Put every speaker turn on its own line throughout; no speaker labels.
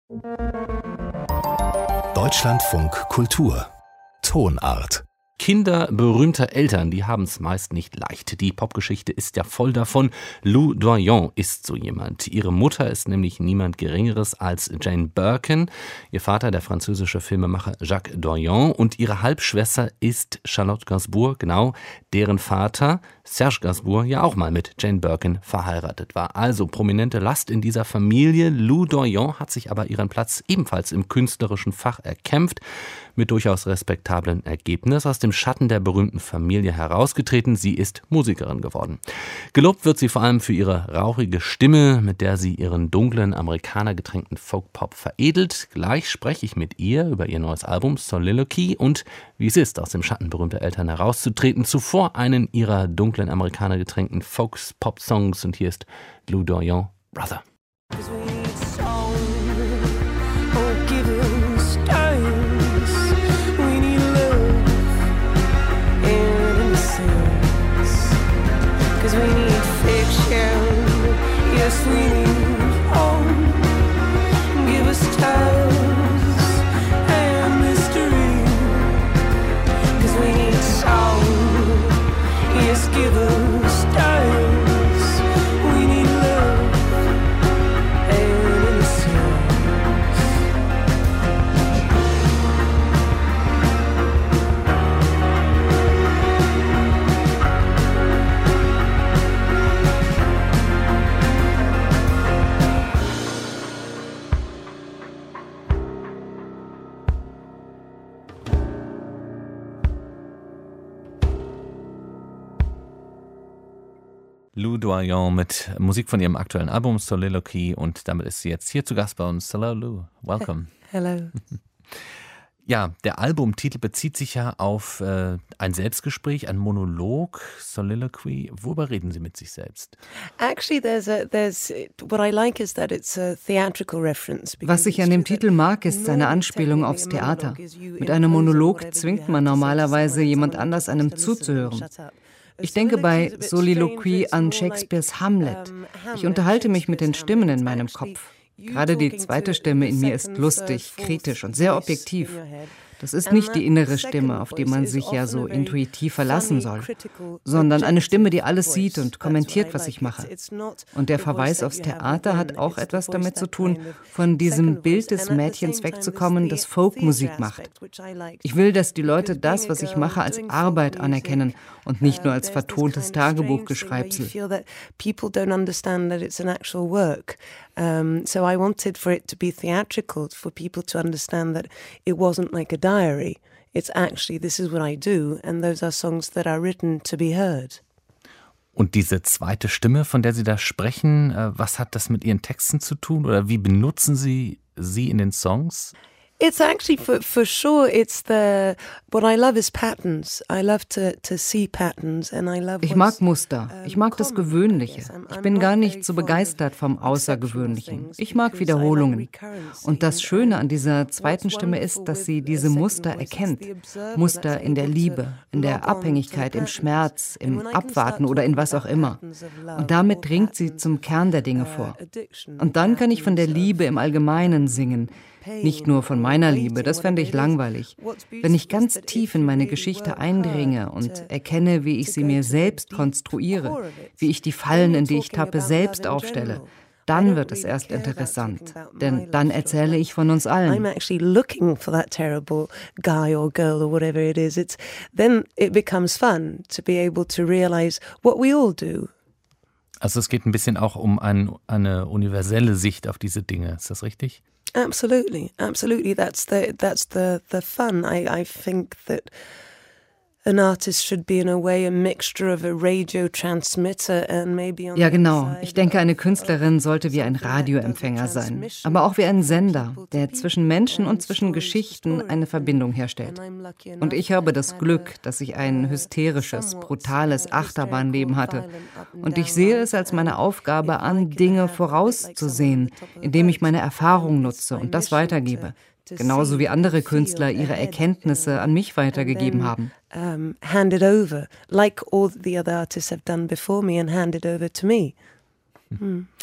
Deutschlandfunk Kultur Tonart.
Kinder berühmter Eltern, die haben es meist nicht leicht. Die Popgeschichte ist ja voll davon. Lou Doyon ist so jemand. Ihre Mutter ist nämlich niemand Geringeres als Jane Birkin, ihr Vater der französische Filmemacher Jacques Doyon und ihre Halbschwester ist Charlotte Gainsbourg, genau, deren Vater Serge Gainsbourg ja auch mal mit Jane Birkin verheiratet war. Also prominente Last in dieser Familie. Lou Doyon hat sich aber ihren Platz ebenfalls im künstlerischen Fach erkämpft, mit durchaus respektablen Ergebnis, aus dem Schatten der berühmten Familie herausgetreten. Sie ist Musikerin geworden. Gelobt wird sie vor allem für ihre rauchige Stimme, mit der sie ihren dunklen, amerikanergetränkten Folk-Pop veredelt. Gleich spreche ich mit ihr über ihr neues Album Soliloquy und wie es ist, aus dem Schatten berühmter Eltern herauszutreten. Zuvor einen ihrer dunklen, amerikanergetränkten Folk-Pop-Songs und hier ist Lou Doyon, Brother.
Yes, we need home. Give us tales and mystery. 'Cause we need sound. Yes, give us tales. We need love and innocence.
Lou Doyon mit Musik von ihrem aktuellen Album Soliloquy und damit ist sie jetzt hier zu Gast bei uns. Hello Lou, welcome.
Hello.
Ja, der Albumtitel bezieht sich ja auf ein Selbstgespräch, ein Monolog, Soliloquy. Worüber reden Sie mit sich selbst?
Actually, what I like is that it's a theatrical reference.
Was ich an dem Titel mag, ist seine Anspielung aufs Theater. Mit einem Monolog zwingt man normalerweise jemand anders einem zuzuhören. Ich denke bei Soliloquy an Shakespeares Hamlet. Ich unterhalte mich mit den Stimmen in meinem Kopf. Gerade die zweite Stimme in mir ist lustig, kritisch und sehr objektiv. Das ist nicht die innere Stimme, auf die man sich ja so intuitiv verlassen soll, sondern eine Stimme, die alles sieht und kommentiert, was ich mache. Und der Verweis aufs Theater hat auch etwas damit zu tun, von diesem Bild des Mädchens wegzukommen, das Folkmusik macht. Ich will, dass die Leute das, was ich mache, als Arbeit anerkennen und nicht nur als vertontes Tagebuchgeschreibsel.
So I wanted for it to be theatrical, for people to understand that it wasn't like a diary. It's actually, this is what I do, and those are songs that are written to be heard.
Und diese zweite Stimme, von der Sie da sprechen, was hat das mit Ihren Texten zu tun oder wie benutzen Sie sie in den Songs?
It's actually, for sure, what I love is patterns. I love to see patterns and I love
Ich mag Muster, ich mag das Gewöhnliche. Ich bin gar nicht so begeistert vom Außergewöhnlichen. Ich mag Wiederholungen. Und das Schöne an dieser zweiten Stimme ist, dass sie diese Muster erkennt. Muster in der Liebe, in der Abhängigkeit, im Schmerz, im Abwarten oder in was auch immer. Und damit dringt sie zum Kern der Dinge vor. Und dann kann ich von der Liebe im Allgemeinen singen. Nicht nur von meiner Liebe, das fände ich langweilig. Wenn ich ganz tief in meine Geschichte eindringe und erkenne, wie ich sie mir selbst konstruiere, wie ich die Fallen, in die ich tappe, selbst aufstelle, dann wird es erst interessant. Denn dann erzähle ich von uns allen.
I'm actually looking for that terrible guy or girl or whatever it is. Then it becomes fun to be able to realize what we all do.
Also es geht ein bisschen auch um eine universelle Sicht auf diese Dinge, ist das richtig?
Absolutely. That's the fun. I think that an artist should be in a way a mixture of a radio transmitter and maybe on
Ja, genau. Ich denke, eine Künstlerin sollte wie ein Radioempfänger sein, aber auch wie ein Sender, der zwischen Menschen und zwischen Geschichten eine Verbindung herstellt. Und ich habe das Glück, dass ich ein hysterisches, brutales Achterbahnleben hatte. Und ich sehe es als meine Aufgabe an, Dinge vorauszusehen, indem ich meine Erfahrung nutze und das weitergebe. Genauso wie andere Künstler ihre Erkenntnisse an mich weitergegeben haben.
Handed over, like all the other artists have done before me and handed over to me.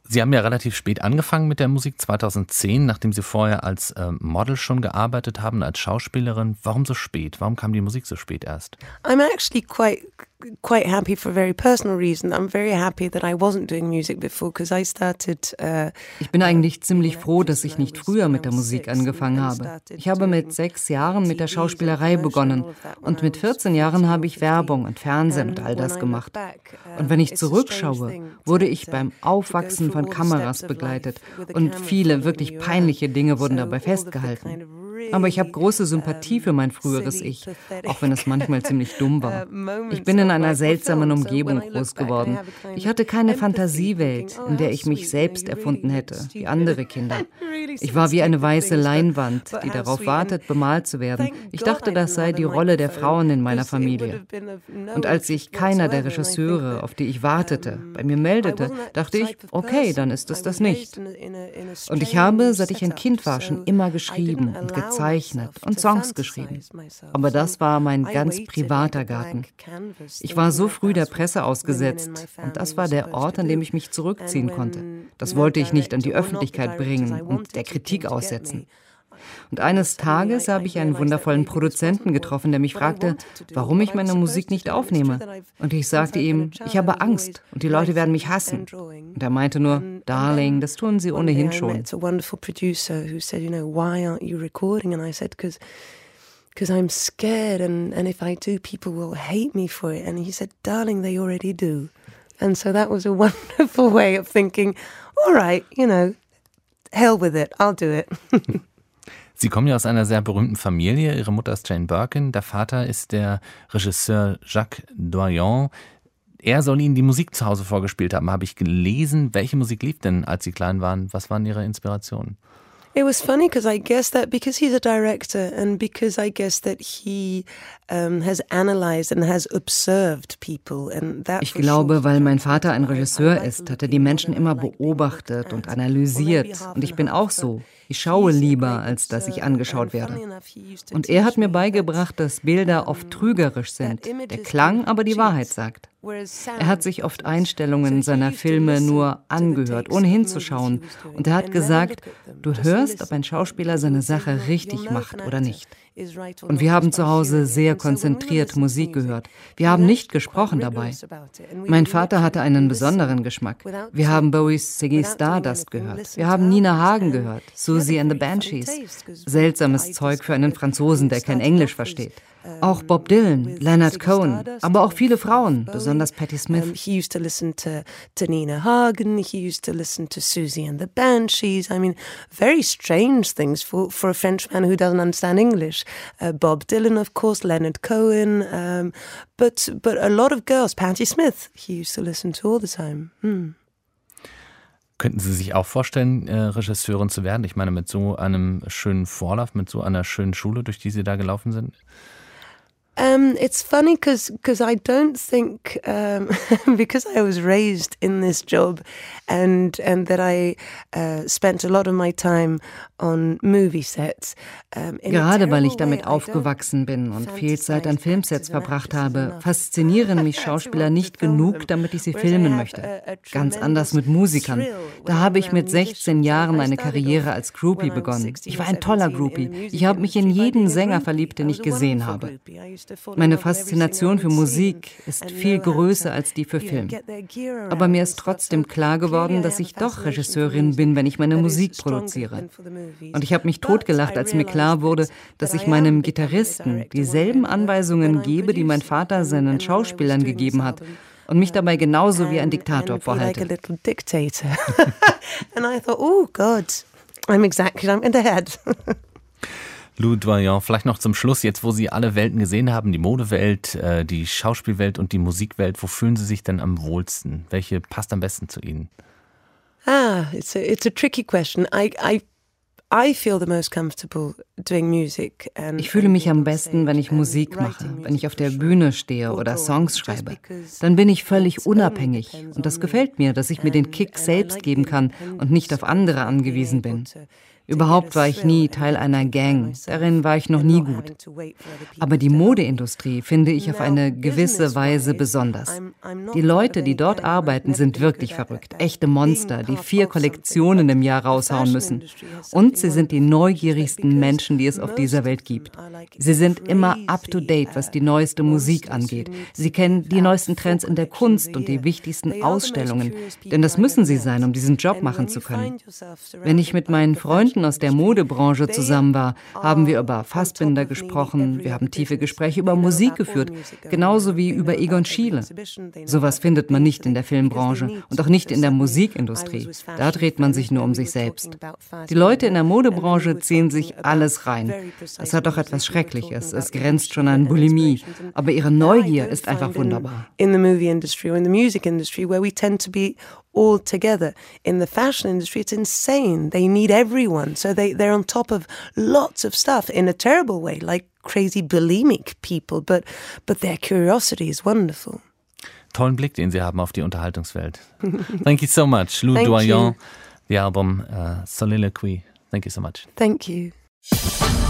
Sie haben ja relativ spät angefangen mit der Musik, 2010, nachdem Sie vorher als Model schon gearbeitet haben, als Schauspielerin. Warum so spät? Warum kam die Musik so spät erst?
I'm actually quite happy for a very personal reason. I'm very happy that I wasn't doing music before because I started.
Ich bin eigentlich ziemlich froh, dass ich nicht früher mit der Musik angefangen habe. Ich habe mit 6 Jahren mit der Schauspielerei begonnen und mit 14 Jahren habe ich Werbung und Fernsehen und all das gemacht. Und wenn ich zurückschaue, wurde ich beim Aufwachsen von Kameras begleitet und viele wirklich peinliche Dinge wurden dabei festgehalten. Aber ich habe große Sympathie für mein früheres Ich, auch wenn es manchmal ziemlich dumm war. Ich bin in einer seltsamen Umgebung groß geworden. Ich hatte keine Fantasiewelt, in der ich mich selbst erfunden hätte, wie andere Kinder. Ich war wie eine weiße Leinwand, die darauf wartet, bemalt zu werden. Ich dachte, das sei die Rolle der Frauen in meiner Familie. Und als sich keiner der Regisseure, auf die ich wartete, bei mir meldete, dachte ich, okay, dann ist es das nicht. Und ich habe, seit ich ein Kind war, schon immer geschrieben und gezeichnet und Songs geschrieben. Aber das war mein ganz privater Garten. Ich war so früh der Presse ausgesetzt und das war der Ort, an dem ich mich zurückziehen konnte. Das wollte ich nicht an die Öffentlichkeit bringen und der Kritik aussetzen. Und eines Tages habe ich einen wundervollen Produzenten getroffen, der mich fragte, warum ich meine Musik nicht aufnehme. Und ich sagte ihm, ich habe Angst und die Leute werden mich hassen. Und er meinte nur, Darling, das tun sie ohnehin schon.
Because I'm scared and if I do, people will hate me for it. And he said, darling, they already do. And so that was a wonderful way of thinking, all right, hell with it, I'll do it.
Sie kommen ja aus einer sehr berühmten Familie. Ihre Mutter ist Jane Birkin, der Vater ist der Regisseur Jacques Doyon. Er soll Ihnen die Musik zu Hause vorgespielt haben, habe ich gelesen. Welche Musik lief denn, als Sie klein waren? Was waren Ihre Inspirationen?
It was funny because I guess that because he's a director and because I guess that he has analyzed and has observed people and that.
Ich glaube, weil mein Vater ein Regisseur ist, hat er die Menschen immer beobachtet und analysiert. Und ich bin auch so. Ich schaue lieber, als dass ich angeschaut werde. Und er hat mir beigebracht, dass Bilder oft trügerisch sind, der Klang aber die Wahrheit sagt. Er hat sich oft Einstellungen seiner Filme nur angehört, ohne hinzuschauen. Und er hat gesagt, du hörst, ob ein Schauspieler seine Sache richtig macht oder nicht. Und wir haben zu Hause sehr konzentriert Musik gehört. Wir haben nicht gesprochen dabei. Mein Vater hatte einen besonderen Geschmack. Wir haben Bowies Ziggy Stardust gehört. Wir haben Nina Hagen gehört, Siouxsie and the Banshees. Seltsames Zeug für einen Franzosen, der kein Englisch versteht. Auch Bob Dylan, Leonard Cohen, aber auch viele Frauen, besonders Patti Smith.
He used to listen to Nina Hagen, he used to listen to Siouxsie and the Banshees. I mean, very strange things for a Frenchman who doesn't understand English. Bob Dylan, of course, Leonard Cohen, but a lot of girls, Patti Smith, he used to listen to all the time.
Könnten Sie sich auch vorstellen, Regisseurin zu werden? Ich meine, mit so einem schönen Vorlauf, mit so einer schönen Schule, durch die Sie da gelaufen sind?
It's funny because I don't think because I was raised in this job and that I spent a lot of my time on movie sets.
Gerade weil ich damit aufgewachsen bin und viel Zeit an Filmsets verbracht habe, faszinieren mich Schauspieler nicht genug, damit ich sie filmen möchte. Ganz anders mit Musikern. Da habe ich mit 16 Jahren eine Karriere als Groupie begonnen. Ich war ein toller Groupie. Ich habe mich in jeden Sänger verliebt, den ich gesehen habe. Meine Faszination für Musik ist viel größer als die für Film. Aber mir ist trotzdem klar geworden, dass ich doch Regisseurin bin, wenn ich meine Musik produziere. Und ich habe mich totgelacht, als mir klar wurde, dass ich meinem Gitarristen dieselben Anweisungen gebe, die mein Vater seinen Schauspielern gegeben hat. Und mich dabei genauso wie ein Diktator verhalte.
And I thought, oh God, I'm in the head.
Lou Doyon, vielleicht noch zum Schluss, jetzt wo Sie alle Welten gesehen haben, die Modewelt, die Schauspielwelt und die Musikwelt, wo fühlen Sie sich denn am wohlsten? Welche passt am besten zu Ihnen?
It's a tricky question. I feel the most comfortable doing music.
Ich fühle mich am besten, wenn ich Musik mache, wenn ich auf der Bühne stehe oder Songs schreibe. Dann bin ich völlig unabhängig und das gefällt mir, dass ich mir den Kick selbst geben kann und nicht auf andere angewiesen bin. Überhaupt war ich nie Teil einer Gang. Darin war ich noch nie gut. Aber die Modeindustrie finde ich auf eine gewisse Weise besonders. Die Leute, die dort arbeiten, sind wirklich verrückt. Echte Monster, die 4 Kollektionen im Jahr raushauen müssen. Und sie sind die neugierigsten Menschen, die es auf dieser Welt gibt. Sie sind immer up-to-date, was die neueste Musik angeht. Sie kennen die neuesten Trends in der Kunst und die wichtigsten Ausstellungen. Denn das müssen sie sein, um diesen Job machen zu können. Wenn ich mit meinen Freunden aus der Modebranche zusammen war, haben wir über Fassbinder gesprochen, wir haben tiefe Gespräche über Musik geführt, genauso wie über Egon Schiele. Sowas findet man nicht in der Filmbranche und auch nicht in der Musikindustrie. Da dreht man sich nur um sich selbst. Die Leute in der Modebranche ziehen sich alles rein. Das hat doch etwas Schreckliches, es grenzt schon an Bulimie, aber ihre Neugier ist einfach wunderbar.
In the movie industry or in the music industry, where we tend to be all together. In the fashion industry, it's insane. They need everyone. So they're on top of lots of stuff in a terrible way, like crazy bulimic people. But their curiosity is wonderful.
Tollen Blick, den Sie haben auf die Unterhaltungswelt. Thank you so much. Lou Doyon, the album Soliloquy. Thank you so much.
Thank you.